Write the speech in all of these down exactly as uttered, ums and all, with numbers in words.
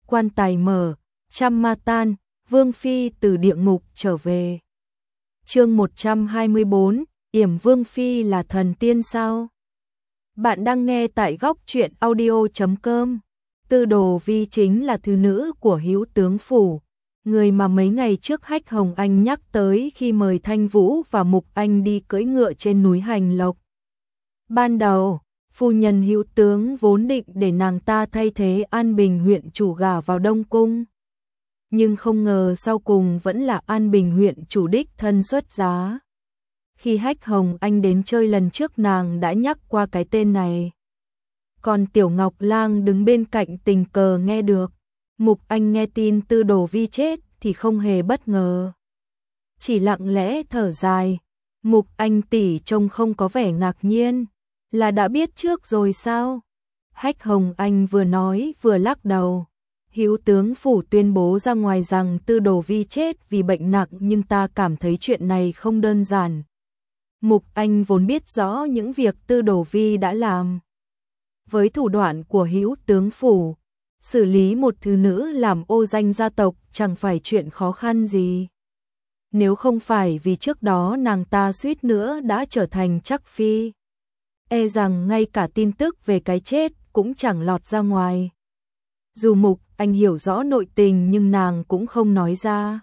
quan tài mở, trăm ma tan, Vương Phi từ địa ngục trở về. Chương một trăm hai mươi bốn, Yểm Vương Phi là thần tiên sao? Bạn đang nghe tại góc truyện audio chấm com. Tư Đồ Vi chính là thứ nữ của Hữu Tướng Phủ, người mà mấy ngày trước Hách Hồng Anh nhắc tới khi mời Thanh Vũ và Mục Anh đi cưỡi ngựa trên núi Hành Lộc. Ban đầu, phu nhân Hữu Tướng vốn định để nàng ta thay thế An Bình huyện chủ gả vào Đông Cung. Nhưng không ngờ sau cùng vẫn là An Bình huyện chủ đích thân xuất giá. Khi Hách Hồng Anh đến chơi lần trước nàng đã nhắc qua cái tên này. Còn Tiểu Ngọc Lang đứng bên cạnh tình cờ nghe được. Mục Anh nghe tin Tư Đồ Vi chết thì không hề bất ngờ. Chỉ lặng lẽ thở dài. Mục Anh tỷ trông không có vẻ ngạc nhiên. Là đã biết trước rồi sao? Hách Hồng Anh vừa nói vừa lắc đầu. Hữu Tướng Phủ tuyên bố ra ngoài rằng Tư Đồ Vi chết vì bệnh nặng, nhưng ta cảm thấy chuyện này không đơn giản. Mục Anh vốn biết rõ những việc Tư Đồ Vi đã làm. Với thủ đoạn của Hữu Tướng Phủ, xử lý một thứ nữ làm ô danh gia tộc chẳng phải chuyện khó khăn gì. Nếu không phải vì trước đó nàng ta suýt nữa đã trở thành chắc phi, e rằng ngay cả tin tức về cái chết cũng chẳng lọt ra ngoài. Dù Mục Anh hiểu rõ nội tình nhưng nàng cũng không nói ra.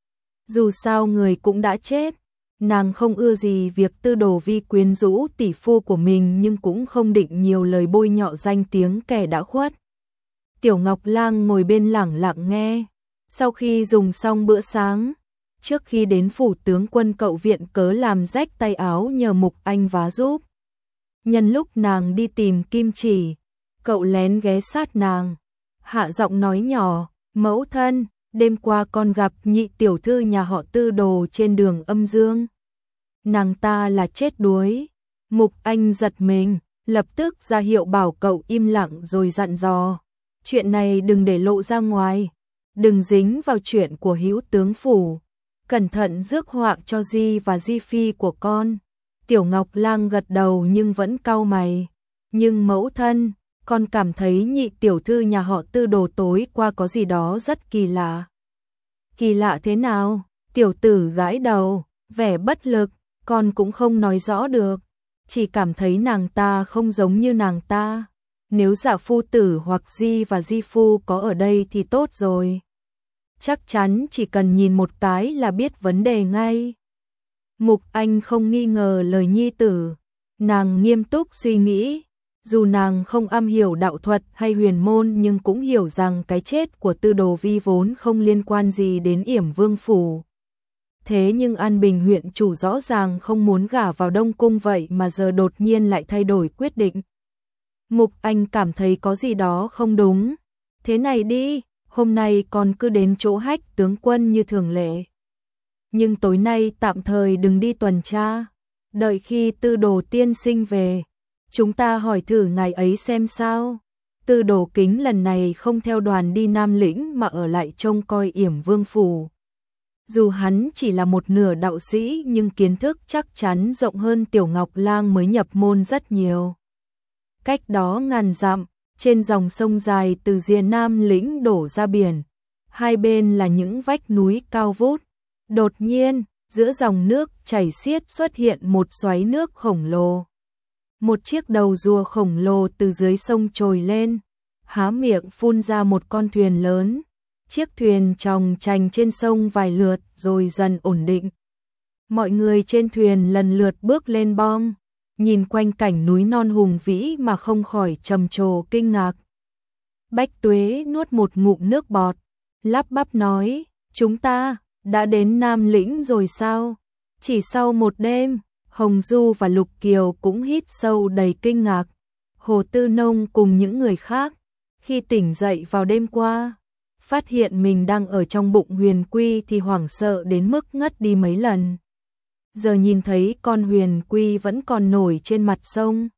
Dù sao người cũng đã chết, nàng không ưa gì việc Tư Đồ Vi quyến rũ tỷ phu của mình, nhưng cũng không định nhiều lời bôi nhọ danh tiếng kẻ đã khuất. Tiểu Ngọc Lang ngồi bên lẳng lặng nghe. Sau khi dùng xong bữa sáng, trước khi đến phủ tướng quân cậu viện cớ làm rách tay áo nhờ Mục Anh vá giúp. Nhân lúc nàng đi tìm kim chỉ, cậu lén ghé sát nàng, hạ giọng nói nhỏ, mẫu thân, đêm qua con gặp nhị tiểu thư nhà họ Tư Đồ trên đường Âm Dương. Nàng ta là chết đuối. Mục Anh giật mình, lập tức ra hiệu bảo cậu im lặng rồi dặn dò. Chuyện này đừng để lộ ra ngoài, đừng dính vào chuyện của Hữu Tướng Phủ. Cẩn thận rước họa cho Di và Di Phi của con. Tiểu Ngọc Lang gật đầu nhưng vẫn cau mày. Nhưng mẫu thân, con cảm thấy nhị tiểu thư nhà họ Tư Đồ tối qua có gì đó rất kỳ lạ. Kỳ lạ thế nào? Tiểu tử gãi đầu, vẻ bất lực, con cũng không nói rõ được. Chỉ cảm thấy nàng ta không giống như nàng ta. Nếu Dạ phu tử hoặc Di và Di phu có ở đây thì tốt rồi. Chắc chắn chỉ cần nhìn một cái là biết vấn đề ngay. Mục Anh không nghi ngờ lời nhi tử. Nàng nghiêm túc suy nghĩ. Dù nàng không am hiểu đạo thuật hay huyền môn nhưng cũng hiểu rằng cái chết của Tư Đồ Vi vốn không liên quan gì đến Yểm Vương Phủ. Thế nhưng An Bình huyện chủ rõ ràng không muốn gả vào Đông Cung vậy mà giờ đột nhiên lại thay đổi quyết định. Mục Anh cảm thấy có gì đó không đúng. Thế này đi, hôm nay con cứ đến chỗ Hách tướng quân như thường lệ. Nhưng tối nay tạm thời đừng đi tuần tra. Đợi khi Tư Đồ tiên sinh về, chúng ta hỏi thử ngài ấy xem sao. Tư Đồ Kính lần này không theo đoàn đi Nam Lĩnh mà ở lại trông coi Yểm Vương Phủ. Dù hắn chỉ là một nửa đạo sĩ nhưng kiến thức chắc chắn rộng hơn Tiểu Ngọc Lang mới nhập môn rất nhiều. Cách đó ngàn dặm, trên dòng sông dài từ rìa Nam Lĩnh đổ ra biển, hai bên là những vách núi cao vút. Đột nhiên, giữa dòng nước chảy xiết xuất hiện một xoáy nước khổng lồ. Một chiếc đầu rùa khổng lồ từ dưới sông trồi lên, há miệng phun ra một con thuyền lớn. Chiếc thuyền chòng chành trên sông vài lượt rồi dần ổn định. Mọi người trên thuyền lần lượt bước lên bong, nhìn quanh cảnh núi non hùng vĩ mà không khỏi trầm trồ kinh ngạc. Bách Tuế nuốt một ngụm nước bọt, lắp bắp nói, chúng ta đã đến Nam Lĩnh rồi sao? Chỉ sau một đêm, Hồng Du và Lục Kiều cũng hít sâu đầy kinh ngạc. Hồ Tư Nông cùng những người khác, khi tỉnh dậy vào đêm qua, phát hiện mình đang ở trong bụng Huyền Quy thì hoảng sợ đến mức ngất đi mấy lần. Giờ nhìn thấy con Huyền Quy vẫn còn nổi trên mặt sông.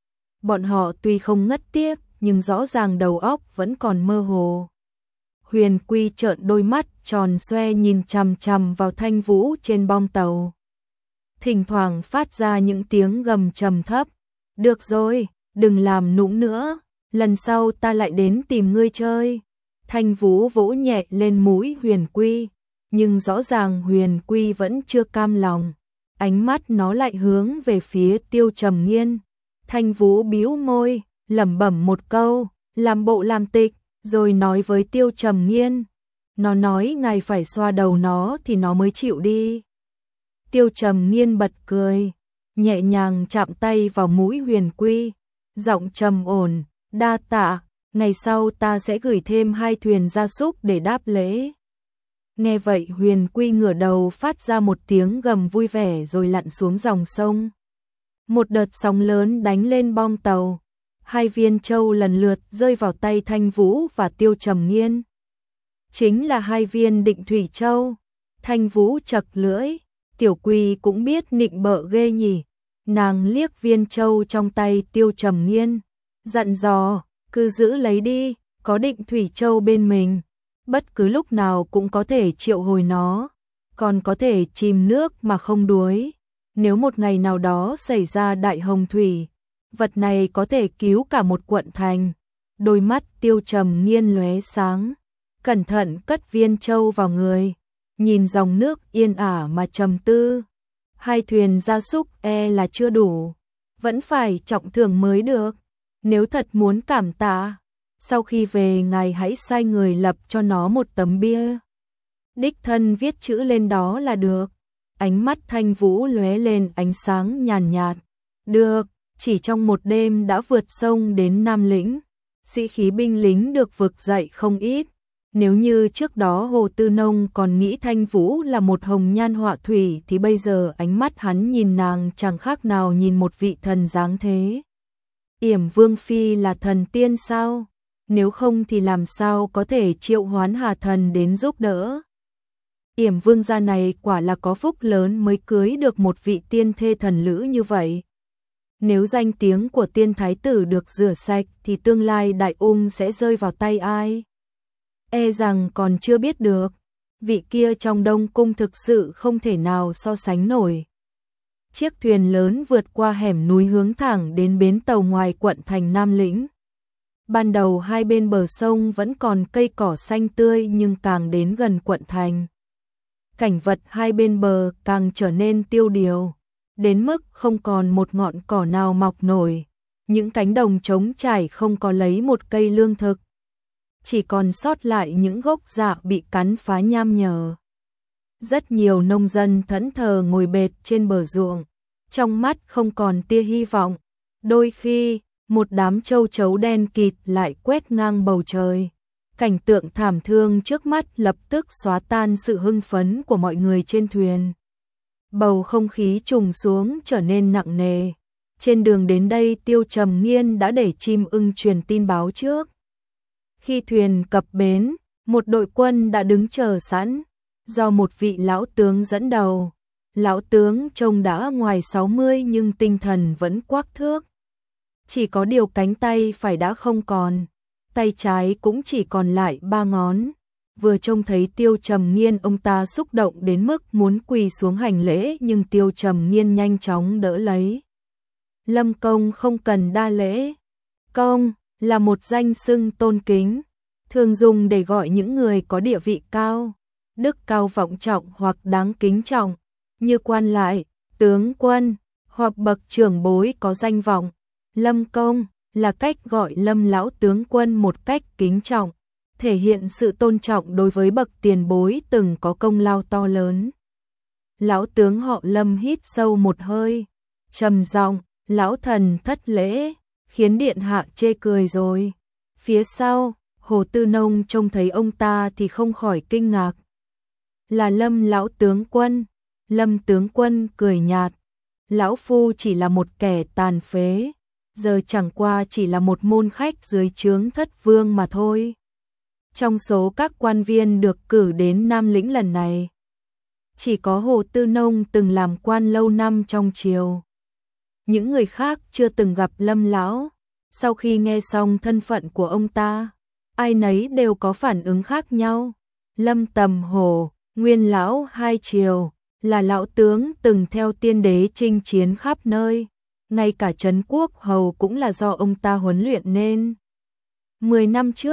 Bọn họ tuy không ngất tiếc nhưng rõ ràng đầu óc vẫn còn mơ hồ. Huyền Quy trợn đôi mắt tròn xoe nhìn chằm chằm vào Thanh Vũ trên bong tàu. Thỉnh thoảng phát ra những tiếng gầm trầm thấp. Được rồi, đừng làm nũng nữa, lần sau ta lại đến tìm ngươi chơi. Thanh Vũ vỗ nhẹ lên mũi Huyền Quy, nhưng rõ ràng Huyền Quy vẫn chưa cam lòng, ánh mắt nó lại hướng về phía Tiêu Trầm Nghiên. Thanh Vũ bĩu môi, lẩm bẩm một câu, làm bộ làm tịch, rồi nói với Tiêu Trầm Nghiên, nó nói ngài phải xoa đầu nó thì nó mới chịu đi. Tiêu Trầm Nghiên bật cười, nhẹ nhàng chạm tay vào mũi Huyền Quy, giọng trầm ổn, đa tạ, ngày sau ta sẽ gửi thêm hai thuyền gia súc để đáp lễ. Nghe vậy Huyền Quy ngửa đầu phát ra một tiếng gầm vui vẻ rồi lặn xuống dòng sông. Một đợt sóng lớn đánh lên bong tàu, hai viên châu lần lượt rơi vào tay Thanh Vũ và Tiêu Trầm Nghiên. Chính là hai viên Định Thủy Châu. Thanh Vũ chật lưỡi, Tiểu Quỳ cũng biết nịnh bợ ghê nhỉ. Nàng liếc viên châu trong tay Tiêu Trầm Nghiên, dặn dò, cứ giữ lấy đi, có Định Thủy Châu bên mình, bất cứ lúc nào cũng có thể triệu hồi nó, còn có thể chìm nước mà không đuối. Nếu một ngày nào đó xảy ra đại hồng thủy, vật này có thể cứu cả một quận thành. Đôi mắt Tiêu Trầm Nghiên lóe sáng, cẩn thận cất viên châu vào người, nhìn dòng nước yên ả mà trầm tư. Hai thuyền gia súc e là chưa đủ, vẫn phải trọng thưởng mới được. Nếu thật muốn cảm tạ, sau khi về ngài hãy sai người lập cho nó một tấm bia, đích thân viết chữ lên đó là được. Ánh mắt Thanh Vũ lóe lên ánh sáng nhàn nhạt. Được, chỉ trong một đêm đã vượt sông đến Nam Lĩnh, sĩ khí binh lính được vực dậy không ít. Nếu như trước đó Hồ Tư Nông còn nghĩ Thanh Vũ là một hồng nhan họa thủy thì bây giờ ánh mắt hắn nhìn nàng chẳng khác nào nhìn một vị thần dáng thế. Yểm Vương Phi là thần tiên sao? Nếu không thì làm sao có thể triệu hoán Hà Thần đến giúp đỡ? Yểm Vương gia này quả là có phúc lớn mới cưới được một vị tiên thê thần lữ như vậy. Nếu danh tiếng của tiên thái tử được rửa sạch thì tương lai đại ung sẽ rơi vào tay ai? E rằng còn chưa biết được, vị kia trong Đông Cung thực sự không thể nào so sánh nổi. Chiếc thuyền lớn vượt qua hẻm núi hướng thẳng đến bến tàu ngoài quận thành Nam Lĩnh. Ban đầu hai bên bờ sông vẫn còn cây cỏ xanh tươi nhưng càng đến gần quận thành, cảnh vật hai bên bờ càng trở nên tiêu điều, đến mức không còn một ngọn cỏ nào mọc nổi. Những cánh đồng trống trải không có lấy một cây lương thực, chỉ còn sót lại những gốc dạ bị cắn phá nham nhở. Rất nhiều nông dân thẫn thờ ngồi bệt trên bờ ruộng, trong mắt không còn tia hy vọng. Đôi khi, một đám châu chấu đen kịt lại quét ngang bầu trời. Cảnh tượng thảm thương trước mắt lập tức xóa tan sự hưng phấn của mọi người trên thuyền. Bầu không khí trùng xuống trở nên nặng nề. Trên đường đến đây Tiêu Trầm Nghiên đã để chim ưng truyền tin báo trước. Khi thuyền cập bến, một đội quân đã đứng chờ sẵn, do một vị lão tướng dẫn đầu. Lão tướng trông đã ngoài sáu mươi nhưng tinh thần vẫn quắc thước. Chỉ có điều cánh tay phải đã không còn, tay trái cũng chỉ còn lại ba ngón. Vừa trông thấy Tiêu Trầm Nghiên ông ta xúc động đến mức muốn quỳ xuống hành lễ nhưng Tiêu Trầm Nghiên nhanh chóng đỡ lấy. Lâm công không cần đa lễ. Công là một danh xưng tôn kính, thường dùng để gọi những người có địa vị cao, đức cao vọng trọng hoặc đáng kính trọng, như quan lại, tướng quân, hoặc bậc trưởng bối có danh vọng. Lâm công là cách gọi Lâm lão tướng quân một cách kính trọng, thể hiện sự tôn trọng đối với bậc tiền bối từng có công lao to lớn. Lão tướng họ Lâm hít sâu một hơi, trầm giọng, lão thần thất lễ, khiến điện hạ chê cười rồi. Phía sau, Hồ Tư Nông trông thấy ông ta thì không khỏi kinh ngạc. Là Lâm lão tướng quân. Lâm tướng quân cười nhạt, lão phu chỉ là một kẻ tàn phế, giờ chẳng qua chỉ là một môn khách dưới trướng thất vương mà thôi. Trong số các quan viên được cử đến Nam Lĩnh lần này, chỉ có Hồ Tư Nông từng làm quan lâu năm trong triều. Những người khác chưa từng gặp Lâm lão. Sau khi nghe xong thân phận của ông ta, ai nấy đều có phản ứng khác nhau. Lâm Tầm Hổ, nguyên lão hai triều, là lão tướng từng theo tiên đế chinh chiến khắp nơi, ngay cả Trấn Quốc Hầu cũng là do ông ta huấn luyện nên. Mười năm trước,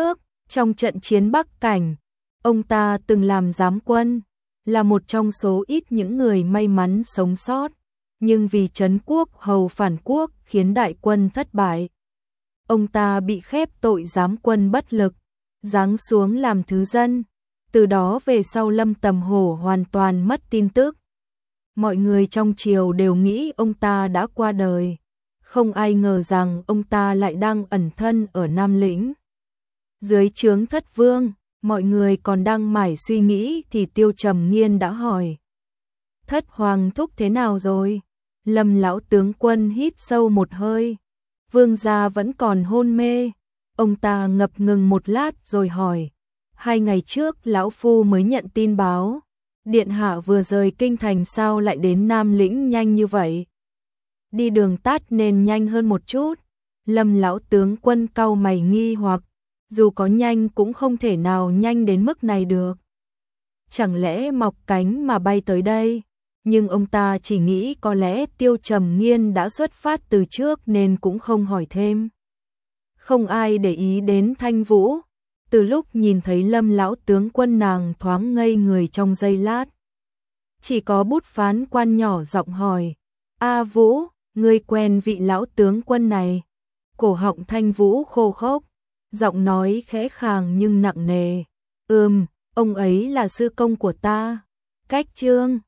Trong trận chiến Bắc Cảnh, ông ta từng làm giám quân, là một trong số ít những người may mắn sống sót, nhưng vì trấn quốc hầu phản quốc khiến đại quân thất bại. Ông ta bị khép tội giám quân bất lực, giáng xuống làm thứ dân, từ đó về sau Lâm Tầm Hổ hoàn toàn mất tin tức. Mọi người trong triều đều nghĩ ông ta đã qua đời, không ai ngờ rằng ông ta lại đang ẩn thân ở Nam Lĩnh. Dưới trướng Thất Vương, mọi người còn đang mải suy nghĩ thì Tiêu Trầm Nghiên đã hỏi: Thất Hoàng thúc thế nào rồi? Lâm lão tướng quân hít sâu một hơi. Vương gia vẫn còn hôn mê. Ông ta ngập ngừng một lát rồi hỏi: Hai ngày trước lão phu mới nhận tin báo, điện hạ vừa rời kinh thành sao lại đến Nam Lĩnh nhanh như vậy? Đi đường tắt nên nhanh hơn một chút. Lâm lão tướng quân cau mày nghi hoặc, dù có nhanh cũng không thể nào nhanh đến mức này được. Chẳng lẽ mọc cánh mà bay tới đây? Nhưng ông ta chỉ nghĩ có lẽ Tiêu Trầm Nghiên đã xuất phát từ trước nên cũng không hỏi thêm. Không ai để ý đến Thanh Vũ. Từ lúc nhìn thấy Lâm lão tướng quân nàng thoáng ngây người trong giây lát. Chỉ có bút phán quan nhỏ giọng hỏi: A Vũ, ngươi quen vị lão tướng quân này? Cổ họng Thanh Vũ khô khốc, giọng nói khẽ khàng nhưng nặng nề: Ừm, ông ấy là sư công của ta. Cách Trương